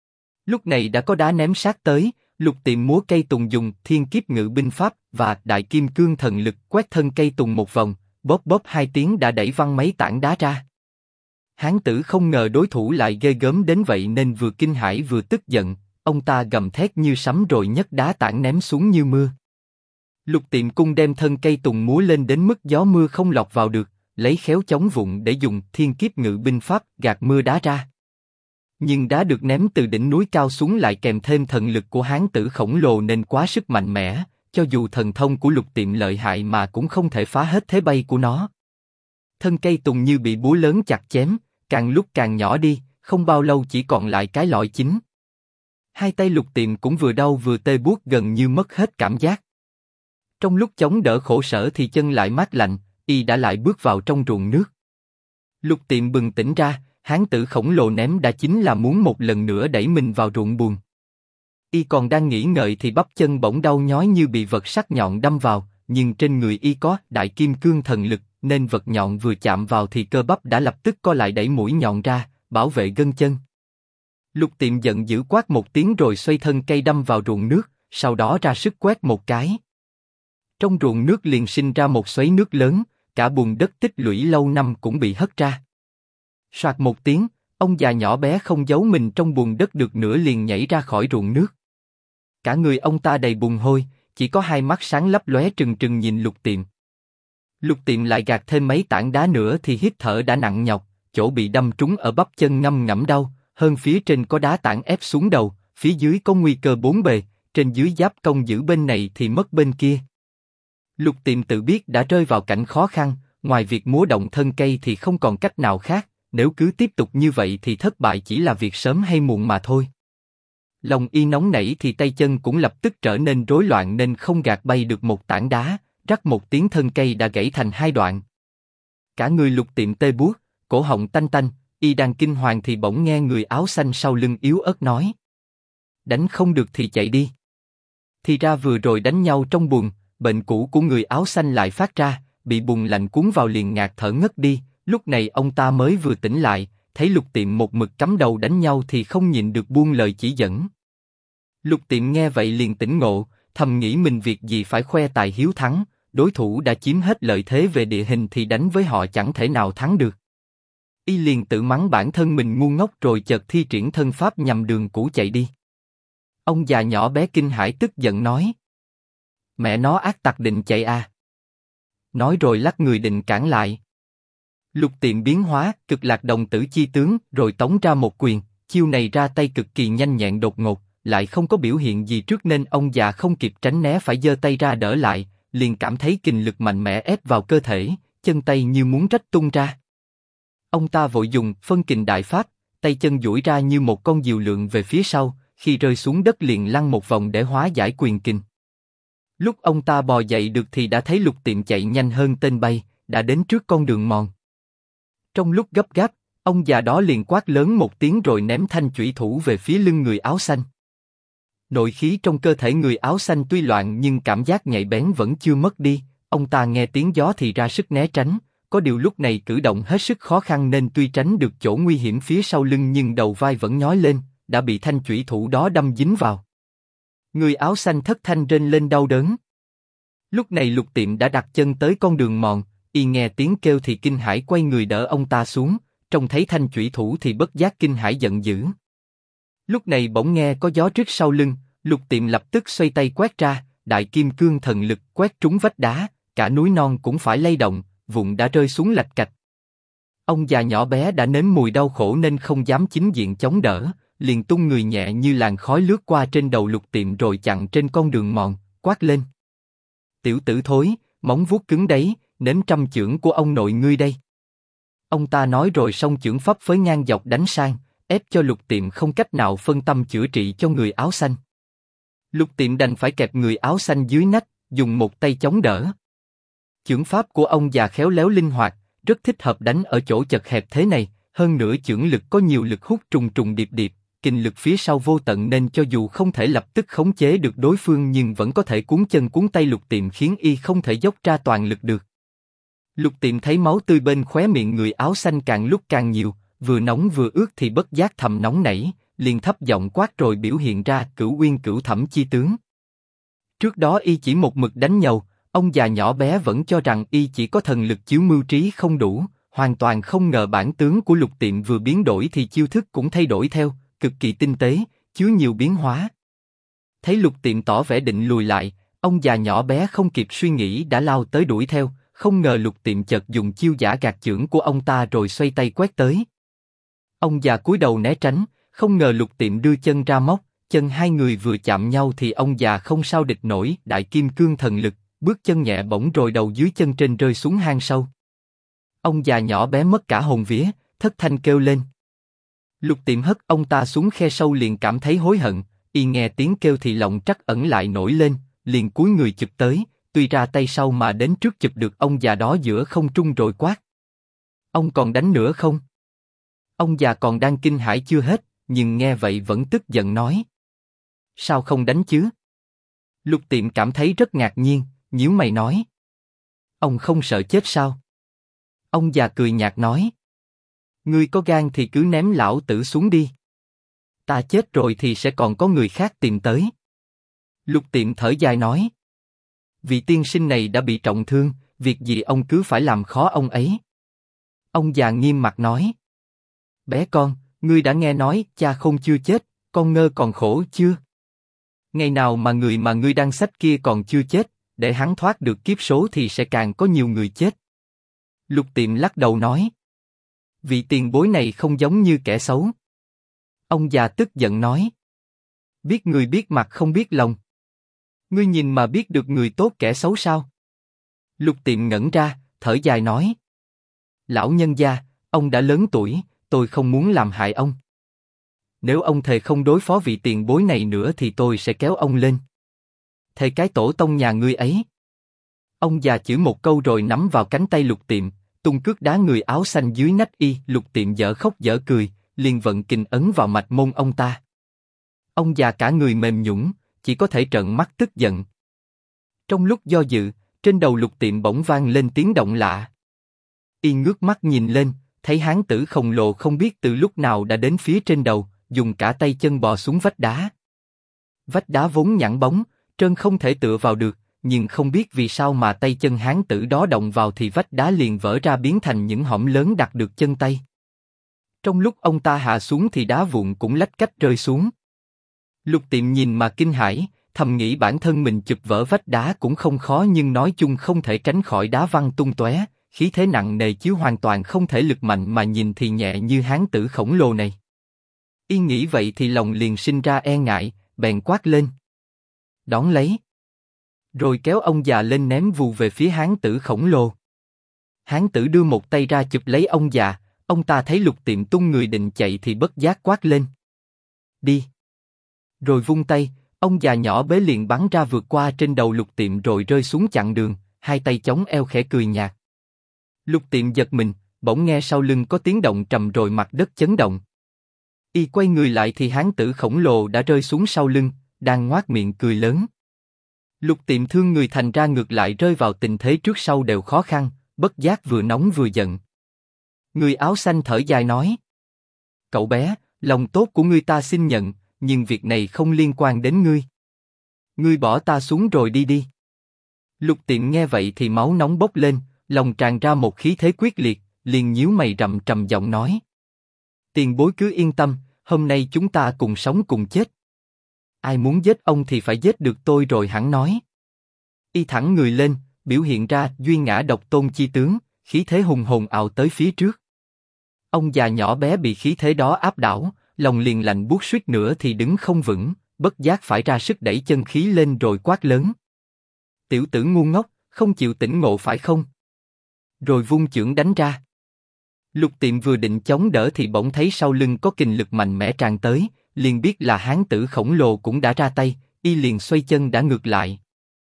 Lúc này đã có đá ném sát tới, Lục Tiệm múa cây tùng dùng thiên kiếp ngự binh pháp và đại kim cương thần lực quét thân cây tùng một vòng, bóp bóp hai tiếng đã đẩy văng mấy tảng đá ra. Hán tử không ngờ đối thủ lại ghê gớm đến vậy nên vừa kinh hãi vừa tức giận, ông ta gầm thét như sấm rồi nhấc đá tảng ném xuống như mưa. Lục Tiệm cung đem thân cây tùng múa lên đến mức gió mưa không lọt vào được, lấy khéo chống vụng để dùng thiên kiếp ngự binh pháp gạt mưa đá ra. Nhưng đá được ném từ đỉnh núi cao xuống lại kèm thêm thần lực của hán tử khổng lồ nên quá sức mạnh mẽ, cho dù thần thông của Lục Tiệm lợi hại mà cũng không thể phá hết thế bay của nó. Thân cây tùng như bị búa lớn chặt chém, càng lúc càng nhỏ đi, không bao lâu chỉ còn lại cái lõi chính. Hai tay Lục Tiệm cũng vừa đau vừa tê buốt gần như mất hết cảm giác. Trong lúc chống đỡ khổ sở thì chân lại mát lạnh, y đã lại bước vào trong ruộng nước. Lục Tiệm bừng tỉnh ra, hán tử khổng lồ ném đá chính là muốn một lần nữa đẩy mình vào ruộng bùn. Y còn đang nghĩ ngợi thì bắp chân bỗng đau nhói như bị vật sắc nhọn đâm vào, nhưng trên người y có đại kim cương thần lực, nên vật nhọn vừa chạm vào thì cơ bắp đã lập tức co lại đẩy mũi nhọn ra, bảo vệ gân chân. Lục Tiệm giận dữ quát một tiếng rồi xoay thân cây đâm vào ruộng nước, sau đó ra sức quét một cái. Trong ruộng nước liền sinh ra một xoáy nước lớn, cả bùn đất tích lũy lâu năm cũng bị hất ra. Soạt một tiếng, ông già nhỏ bé không giấu mình trong bùn đất được nữa liền nhảy ra khỏi ruộng nước. Cả người ông ta đầy bùn hôi, chỉ có hai mắt sáng lấp lóe trừng trừng nhìn Lục Tiệm. Lục Tiệm lại gạt thêm mấy tảng đá nữa thì hít thở đã nặng nhọc, chỗ bị đâm trúng ở bắp chân ngâm ngẫm đau, hơn phía trên có đá tảng ép xuống đầu, phía dưới có nguy cơ bốn bề, trên dưới giáp công giữ bên này thì mất bên kia. Lục Tiệm tự biết đã rơi vào cảnh khó khăn, ngoài việc múa động thân cây thì không còn cách nào khác, nếu cứ tiếp tục như vậy thì thất bại chỉ là việc sớm hay muộn mà thôi. Lòng y nóng nảy thì tay chân cũng lập tức trở nên rối loạn nên không gạt bay được một tảng đá, rắc một tiếng thân cây đã gãy thành hai đoạn. Cả người Lục Tiệm tê buốt, cổ họng tanh tanh, y đang kinh hoàng thì bỗng nghe người áo xanh sau lưng yếu ớt nói: đánh không được thì chạy đi. Thì ra vừa rồi đánh nhau trong buồng, bệnh cũ của người áo xanh lại phát ra, bị bùn lạnh cuốn vào liền ngạt thở ngất đi. Lúc này ông ta mới vừa tỉnh lại, thấy Lục Tiệm một mực cắm đầu đánh nhau thì không nhịn được buông lời chỉ dẫn. Lục Tiệm nghe vậy liền tỉnh ngộ, thầm nghĩ mình việc gì phải khoe tài hiếu thắng, đối thủ đã chiếm hết lợi thế về địa hình thì đánh với họ chẳng thể nào thắng được. Y liền tự mắng bản thân mình ngu ngốc rồi chợt thi triển thân pháp nhằm đường cũ chạy đi. Ông già nhỏ bé kinh hãi tức giận nói: mẹ nó ác tặc định chạy à? Nói rồi lắc người định cản lại. Lục Tiệm biến hóa, Cực Lạc Đồng Tử Chi tướng, rồi tống ra một quyền, chiêu này ra tay cực kỳ nhanh nhẹn đột ngột, lại không có biểu hiện gì trước nên ông già không kịp tránh né phải giơ tay ra đỡ lại, liền cảm thấy kình lực mạnh mẽ ép vào cơ thể, chân tay như muốn rách tung ra. Ông ta vội dùng phân kình đại pháp, tay chân duỗi ra như một con diều lượn về phía sau, khi rơi xuống đất liền lăn một vòng để hóa giải quyền kình. Lúc ông ta bò dậy được thì đã thấy Lục Tiệm chạy nhanh hơn tên bay, đã đến trước con đường mòn. Trong lúc gấp gáp, ông già đó liền quát lớn một tiếng rồi ném thanh chủy thủ về phía lưng người áo xanh. Nội khí trong cơ thể người áo xanh tuy loạn nhưng cảm giác nhạy bén vẫn chưa mất đi, ông ta nghe tiếng gió thì ra sức né tránh, có điều lúc này cử động hết sức khó khăn nên tuy tránh được chỗ nguy hiểm phía sau lưng nhưng đầu vai vẫn nhói lên, đã bị thanh chủy thủ đó đâm dính vào. Người áo xanh thất thanh rên lên đau đớn. Lúc này Lục Tiệm đã đặt chân tới con đường mòn, y nghe tiếng kêu thì kinh hãi quay người đỡ ông ta xuống, trông thấy thanh chủy thủ thì bất giác kinh hãi giận dữ. Lúc này bỗng nghe có gió rít sau lưng, Lục Tiệm lập tức xoay tay quét ra, đại kim cương thần lực quét trúng vách đá, cả núi non cũng phải lay động, vụn đã rơi xuống lạch cạch. Ông già nhỏ bé đã nếm mùi đau khổ nên không dám chính diện chống đỡ, liền tung người nhẹ như làn khói lướt qua trên đầu Lục Tiệm rồi chặn trên con đường mòn, quát lên: tiểu tử thối, móng vuốt cứng đấy, nếm trăm chưởng của ông nội ngươi đây. Ông ta nói rồi song chưởng phấp phới ngang dọc đánh sang, ép cho Lục Tiệm không cách nào phân tâm chữa trị cho người áo xanh. Lục Tiệm đành phải kẹp người áo xanh dưới nách, dùng một tay chống đỡ. Chưởng pháp của ông già khéo léo linh hoạt, rất thích hợp đánh ở chỗ chật hẹp thế này, hơn nữa chưởng lực có nhiều lực hút trùng trùng điệp điệp, kình lực phía sau vô tận nên cho dù không thể lập tức khống chế được đối phương nhưng vẫn có thể cuốn chân cuốn tay Lục Tiệm khiến y không thể dốc ra toàn lực được. Lục Tiệm thấy máu tươi bên khóe miệng người áo xanh càng lúc càng nhiều, vừa nóng vừa ướt thì bất giác thầm nóng nảy, liền thấp giọng quát rồi biểu hiện ra Cửu Uyên Cửu Thẩm chi tướng. Trước đó y chỉ một mực đánh nhầu, ông già nhỏ bé vẫn cho rằng y chỉ có thần lực chiếu mưu trí không đủ, hoàn toàn không ngờ bản tướng của Lục Tiệm vừa biến đổi thì chiêu thức cũng thay đổi theo, cực kỳ tinh tế, chứa nhiều biến hóa. Thấy Lục Tiệm tỏ vẻ định lùi lại, ông già nhỏ bé không kịp suy nghĩ đã lao tới đuổi theo, không ngờ Lục Tiệm chợt dùng chiêu giả gạt chưởng của ông ta rồi xoay tay quét tới. Ông già cúi đầu né tránh, không ngờ Lục Tiệm đưa chân ra móc, chân hai người vừa chạm nhau thì ông già không sao địch nổi, đại kim cương thần lực, bước chân nhẹ bổng rồi đầu dưới chân trên rơi xuống hang sâu. Ông già nhỏ bé mất cả hồn vía, thất thanh kêu lên. Lục Tiệm hất ông ta xuống khe sâu liền cảm thấy hối hận, y nghe tiếng kêu thì lòng trắc ẩn lại nổi lên, liền cúi người chụp tới, tuy ra tay sau mà đến trước chụp được ông già đó giữa không trung rồi quát: ông còn đánh nữa không? Ông già còn đang kinh hãi chưa hết, nhưng nghe vậy vẫn tức giận nói: sao không đánh chứ? Lục Tiệm cảm thấy rất ngạc nhiên, nhíu mày nói: ông không sợ chết sao? Ông già cười nhạt nói: ngươi có gan thì cứ ném lão tử xuống đi. Ta chết rồi thì sẽ còn có người khác tìm tới. Lục Tiệm thở dài nói: vị tiên sinh này đã bị trọng thương, việc gì ông cứ phải làm khó ông ấy. Ông già nghiêm mặt nói: bé con, ngươi đã nghe nói cha khôn chưa chết, con ngơ còn khổ chưa? Ngày nào mà người mà ngươi đang sách kia còn chưa chết, để hắn thoát được kiếp số thì sẽ càng có nhiều người chết. Lục Tiệm lắc đầu nói: vị tiền bối này không giống như kẻ xấu. Ông già tức giận nói: biết người biết mặt không biết lòng. Ngươi nhìn mà biết được người tốt kẻ xấu sao? Lục Tiệm ngẩn ra, thở dài nói: lão nhân gia, ông đã lớn tuổi, tôi không muốn làm hại ông. Nếu ông thề không đối phó vị tiền bối này nữa thì tôi sẽ kéo ông lên. Thề cái tổ tông nhà ngươi ấy. Ông già chửi một câu rồi nắm vào cánh tay Lục Tiệm, tung cước đá người áo xanh dưới nách y. Lục Tiệm dở khóc dở cười, liền vận kình ấn vào mạch môn ông ta. Ông già cả người mềm nhũn, chỉ có thể trợn mắt tức giận. Trong lúc do dự, trên đầu Lục Tiệm bỗng vang lên tiếng động lạ. Y ngước mắt nhìn lên, thấy hán tử khổng lồ không biết từ lúc nào đã đến phía trên đầu, dùng cả tay chân bò xuống vách đá. Vách đá vốn nhẵn bóng, trơn không thể tựa vào được, nhưng không biết vì sao mà tay chân hán tử đó động vào thì vách đá liền vỡ ra biến thành những hõm lớn đặt được chân tay. Trong lúc ông ta hạ xuống thì đá vụn cũng lách cách rơi xuống. Lục Tiệm nhìn mà kinh hãi, thầm nghĩ bản thân mình chụp vỡ vách đá cũng không khó nhưng nói chung không thể tránh khỏi đá văng tung tóe, khí thế nặng nề chiếu hoàn toàn không thể lực mạnh mà nhìn thì nhẹ như hán tử khổng lồ này. Y nghĩ vậy thì lòng liền sinh ra e ngại, bèn quát lên. Đón lấy. Rồi kéo ông già lên ném vù về phía hán tử khổng lồ. Hán tử đưa một tay ra chụp lấy ông già, ông ta thấy Lục Tiệm tung người định chạy thì bất giác quát lên. Đi. Rồi vung tay, ông già nhỏ bé liền bắn ra vượt qua trên đầu Lục Tiệm rồi rơi xuống chặn đường, hai tay chống eo khẽ cười nhạt. Lục Tiệm giật mình, bỗng nghe sau lưng có tiếng động trầm rồi mặt đất chấn động. Y quay người lại thì hán tử khổng lồ đã rơi xuống sau lưng, đang ngoác miệng cười lớn. Lục Tiệm thương người thành ra ngược lại rơi vào tình thế trước sau đều khó khăn, bất giác vừa nóng vừa giận. Người áo xanh thở dài nói. Cậu bé, lòng tốt của ngươi ta xin nhận, nhưng việc này không liên quan đến ngươi. Ngươi bỏ ta xuống rồi đi đi. Lục Tiệm nghe vậy thì máu nóng bốc lên, lòng tràn ra một khí thế quyết liệt, liền nhíu mày trầm giọng nói. Tiền bối cứ yên tâm, hôm nay chúng ta cùng sống cùng chết. Ai muốn giết ông thì phải giết được tôi rồi hẳn nói. Y thẳng người lên, biểu hiện ra duy ngã độc tôn chi tướng, khí thế hùng hồn ào tới phía trước. Ông già nhỏ bé bị khí thế đó áp đảo, lòng liền lạnh buốt suýt nữa thì đứng không vững, bất giác phải ra sức đẩy chân khí lên rồi quát lớn. Tiểu tử ngu ngốc, không chịu tỉnh ngộ phải không? Rồi vung chưởng đánh ra. Lục Tiệm vừa định chống đỡ thì bỗng thấy sau lưng có kình lực mạnh mẽ tràn tới, liền biết là hán tử khổng lồ cũng đã ra tay, y liền xoay chân đã ngược lại.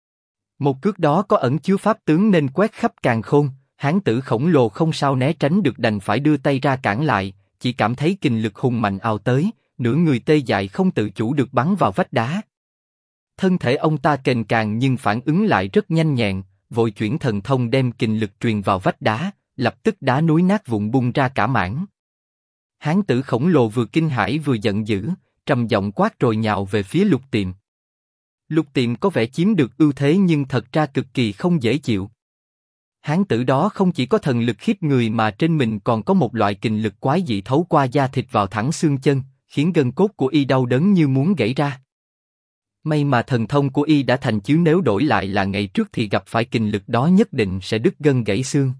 Một cước đó có ẩn chứa pháp tướng nên quét khắp càn khôn, hán tử khổng lồ không sao né tránh được đành phải đưa tay ra cản lại, chỉ cảm thấy kình lực hùng mạnh ào tới, nửa người tê dại không tự chủ được bắn vào vách đá. Thân thể ông ta kềnh càng nhưng phản ứng lại rất nhanh nhẹn, vội chuyển thần thông đem kình lực truyền vào vách đá, lập tức đá núi nát vụn bung ra cả mảng. Hán tử khổng lồ vừa kinh hãi vừa giận dữ, trầm giọng quát rồi nhào về phía Lục Tiệm. Lục Tiệm có vẻ chiếm được ưu thế nhưng thật ra cực kỳ không dễ chịu. Hán tử đó không chỉ có thần lực khiếp người mà trên mình còn có một loại kình lực quái dị thấu qua da thịt vào thẳng xương chân, khiến gân cốt của y đau đớn như muốn gãy ra. May mà thần thông của y đã thành chứ nếu đổi lại là ngày trước thì gặp phải kình lực đó nhất định sẽ đứt gân gãy xương.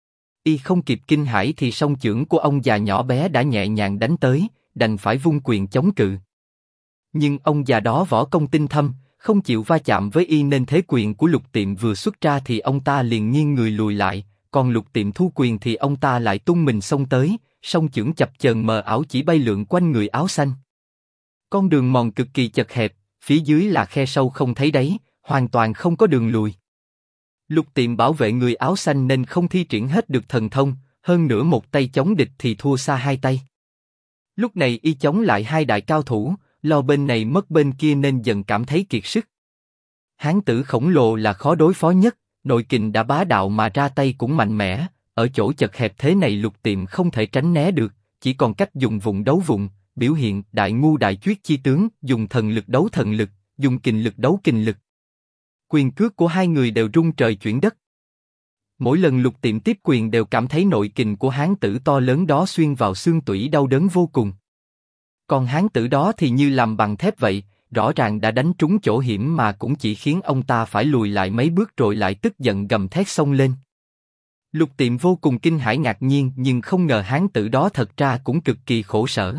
Y không kịp kinh hãi thì song chưởng của ông già nhỏ bé đã nhẹ nhàng đánh tới, đành phải vung quyền chống cự. Nhưng ông già đó võ công tinh thâm, không chịu va chạm với y nên thế quyền của Lục Tiệm vừa xuất ra thì ông ta liền nghiêng người lùi lại, còn Lục Tiệm thu quyền thì ông ta lại tung mình xông tới, song chưởng chập chờn mờ ảo chỉ bay lượn quanh người áo xanh. Con đường mòn cực kỳ chật hẹp, phía dưới là khe sâu không thấy đáy, hoàn toàn không có đường lùi. Lục Tiệm bảo vệ người áo xanh nên không thi triển hết được thần thông, hơn nữa một tay chống địch thì thua xa hai tay. Lúc này y chống lại hai đại cao thủ, lo bên này mất bên kia nên dần cảm thấy kiệt sức. Hán tử khổng lồ là khó đối phó nhất, nội kình đã bá đạo mà ra tay cũng mạnh mẽ, ở chỗ chật hẹp thế này Lục Tiệm không thể tránh né được, chỉ còn cách dùng vụng đấu vụng, biểu hiện đại ngu đại chuyết chi tướng, dùng thần lực đấu thần lực, dùng kình lực đấu kình lực. Quyền cước của hai người đều rung trời chuyển đất. Mỗi lần Lục Tiệm tiếp quyền đều cảm thấy nội kình của hán tử to lớn đó xuyên vào xương tủy đau đớn vô cùng. Còn hán tử đó thì như làm bằng thép vậy, rõ ràng đã đánh trúng chỗ hiểm mà cũng chỉ khiến ông ta phải lùi lại mấy bước rồi lại tức giận gầm thét xông lên. Lục Tiệm vô cùng kinh hãi ngạc nhiên nhưng không ngờ hán tử đó thật ra cũng cực kỳ khổ sở.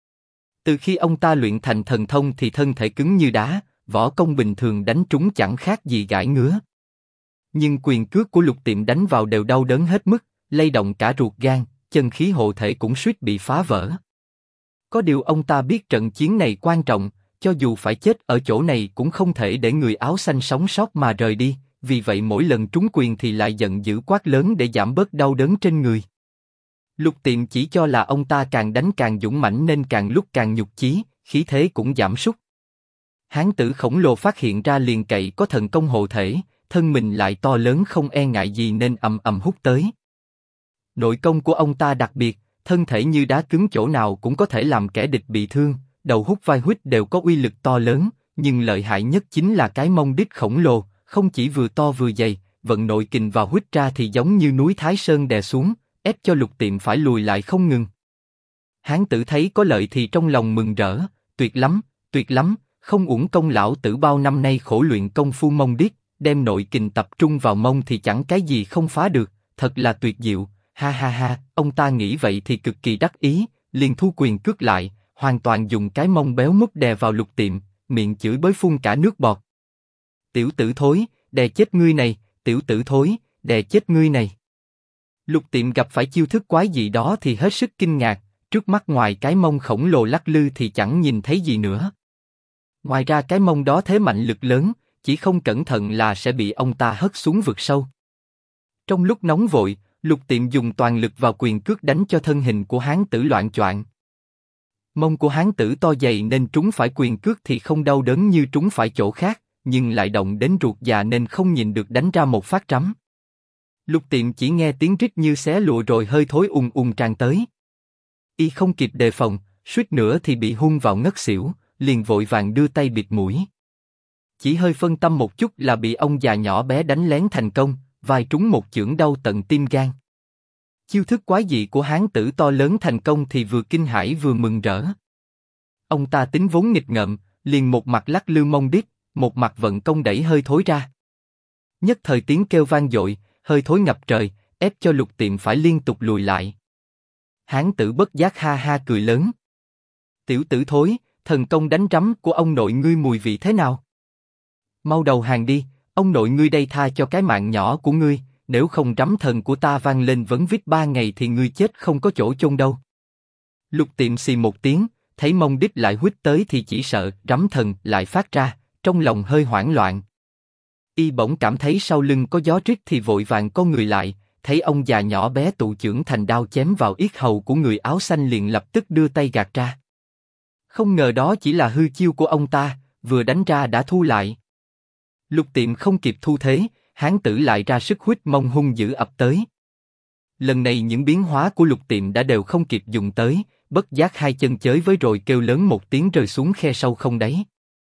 Từ khi ông ta luyện thành thần thông thì thân thể cứng như đá, võ công bình thường đánh trúng chẳng khác gì gãi ngứa. Nhưng quyền cước của Lục Tiệm đánh vào đều đau đớn hết mức, lay động cả ruột gan, chân khí hộ thể cũng suýt bị phá vỡ. Có điều ông ta biết trận chiến này quan trọng, cho dù phải chết ở chỗ này cũng không thể để người áo xanh sống sót mà rời đi, vì vậy mỗi lần trúng quyền thì lại giận dữ quát lớn để giảm bớt đau đớn trên người. Lục Tiệm chỉ cho là ông ta càng đánh càng dũng mãnh nên càng lúc càng nhục chí, khí thế cũng giảm sút. Hán tử khổng lồ phát hiện ra liền cậy có thần công hộ thể, thân mình lại to lớn không e ngại gì nên ầm ầm hút tới. Nội công của ông ta đặc biệt, thân thể như đá cứng chỗ nào cũng có thể làm kẻ địch bị thương, đầu hút vai huýt đều có uy lực to lớn, nhưng lợi hại nhất chính là cái mông đít khổng lồ, không chỉ vừa to vừa dày, vận nội kình vào huýt ra thì giống như núi Thái Sơn đè xuống, ép cho Lục Tiệm phải lùi lại không ngừng. Hán tử thấy có lợi thì trong lòng mừng rỡ, tuyệt lắm, không uổng công lão tử bao năm nay khổ luyện công phu mông điếc, đem nội kình tập trung vào mông thì chẳng cái gì không phá được, thật là tuyệt diệu, ha ha ha, ông ta nghĩ vậy thì cực kỳ đắc ý, liền thu quyền cước lại, hoàn toàn dùng cái mông béo múp đè vào Lục Tiệm, miệng chửi bới phun cả nước bọt. Tiểu tử thối, đè chết ngươi này, tiểu tử thối, đè chết ngươi này. Lục Tiệm gặp phải chiêu thức quái dị đó thì hết sức kinh ngạc, trước mắt ngoài cái mông khổng lồ lắc lư thì chẳng nhìn thấy gì nữa. Ngoài ra cái mông đó thế mạnh lực lớn, chỉ không cẩn thận là sẽ bị ông ta hất xuống vực sâu. Trong lúc nóng vội, Lục Tiệm dùng toàn lực vào quyền cước đánh cho thân hình của hán tử loạng choạng. Mông của hán tử to dày nên trúng phải quyền cước thì không đau đớn như trúng phải chỗ khác, nhưng lại động đến ruột già nên không nhìn được đánh ra một phát trắm. Lục Tiệm chỉ nghe tiếng rít như xé lụa rồi hơi thối tràn tới. Y không kịp đề phòng, suýt nữa thì bị hung vào ngất xỉu, liền vội vàng đưa tay bịt mũi. Chỉ hơi phân tâm một chút là bị ông già nhỏ bé đánh lén thành công, vai trúng một chưởng đau tận tim gan. Chiêu thức quái dị của hán tử to lớn thành công thì vừa kinh hãi vừa mừng rỡ. Ông ta tính vốn nghịch ngợm, liền một mặt lắc lư mông điếc, một mặt vận công đẩy hơi thối ra. Nhất thời tiếng kêu vang dội, hơi thối ngập trời, ép cho Lục Tiệm phải liên tục lùi lại. Hán tử bất giác ha ha cười lớn. Tiểu tử thối, thần công đánh rắm của ông nội ngươi mùi vị thế nào? Mau đầu hàng đi, ông nội ngươi đây tha cho cái mạng nhỏ của ngươi, nếu không rắm thần của ta vang lên vấn vít 3 ngày thì ngươi chết không có chỗ chôn đâu. Lục Tiệm xì một tiếng, thấy mông đít lại huýt tới thì chỉ sợ rắm thần lại phát ra, trong lòng hơi hoảng loạn. Y bỗng cảm thấy sau lưng có gió rít thì vội vàng co người lại, thấy ông già nhỏ bé tụ chưởng thành đao chém vào yết hầu của người áo xanh liền lập tức đưa tay gạt ra. Không ngờ đó chỉ là hư chiêu của ông ta, vừa đánh ra đã thu lại. Lục Tiệm không kịp thu thế, hán tử lại ra sức huýt mông hung dữ ập tới. Lần này những biến hóa của Lục Tiệm đã đều không kịp dùng tới, bất giác hai chân chới với rồi kêu lớn một tiếng rơi xuống khe sâu không đáy.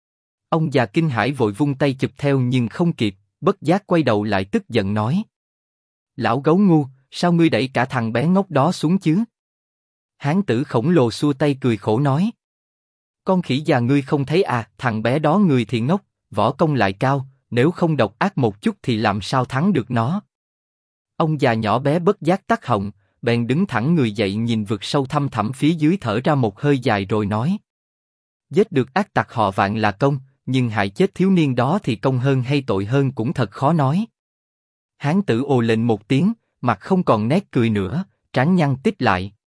Ông già kinh hãi vội vung tay chụp theo nhưng không kịp, bất giác quay đầu lại tức giận nói: Lão gấu ngu, sao ngươi đẩy cả thằng bé ngốc đó xuống chứ? Hán tử khổng lồ xua tay cười khổ nói: Con khỉ già ngươi không thấy à, thằng bé đó người thì ngốc, võ công lại cao, nếu không độc ác một chút thì làm sao thắng được nó? Ông già nhỏ bé bất giác tắc họng, bèn đứng thẳng người dậy nhìn vực sâu thăm thẳm phía dưới thở ra một hơi dài rồi nói: Giết được ác tặc họ Vạn là công, nhưng hại chết thiếu niên đó thì công hơn hay tội hơn cũng thật khó nói. Hán tử ồ lên một tiếng, mặt không còn nét cười nữa, trán nhăn tít lại.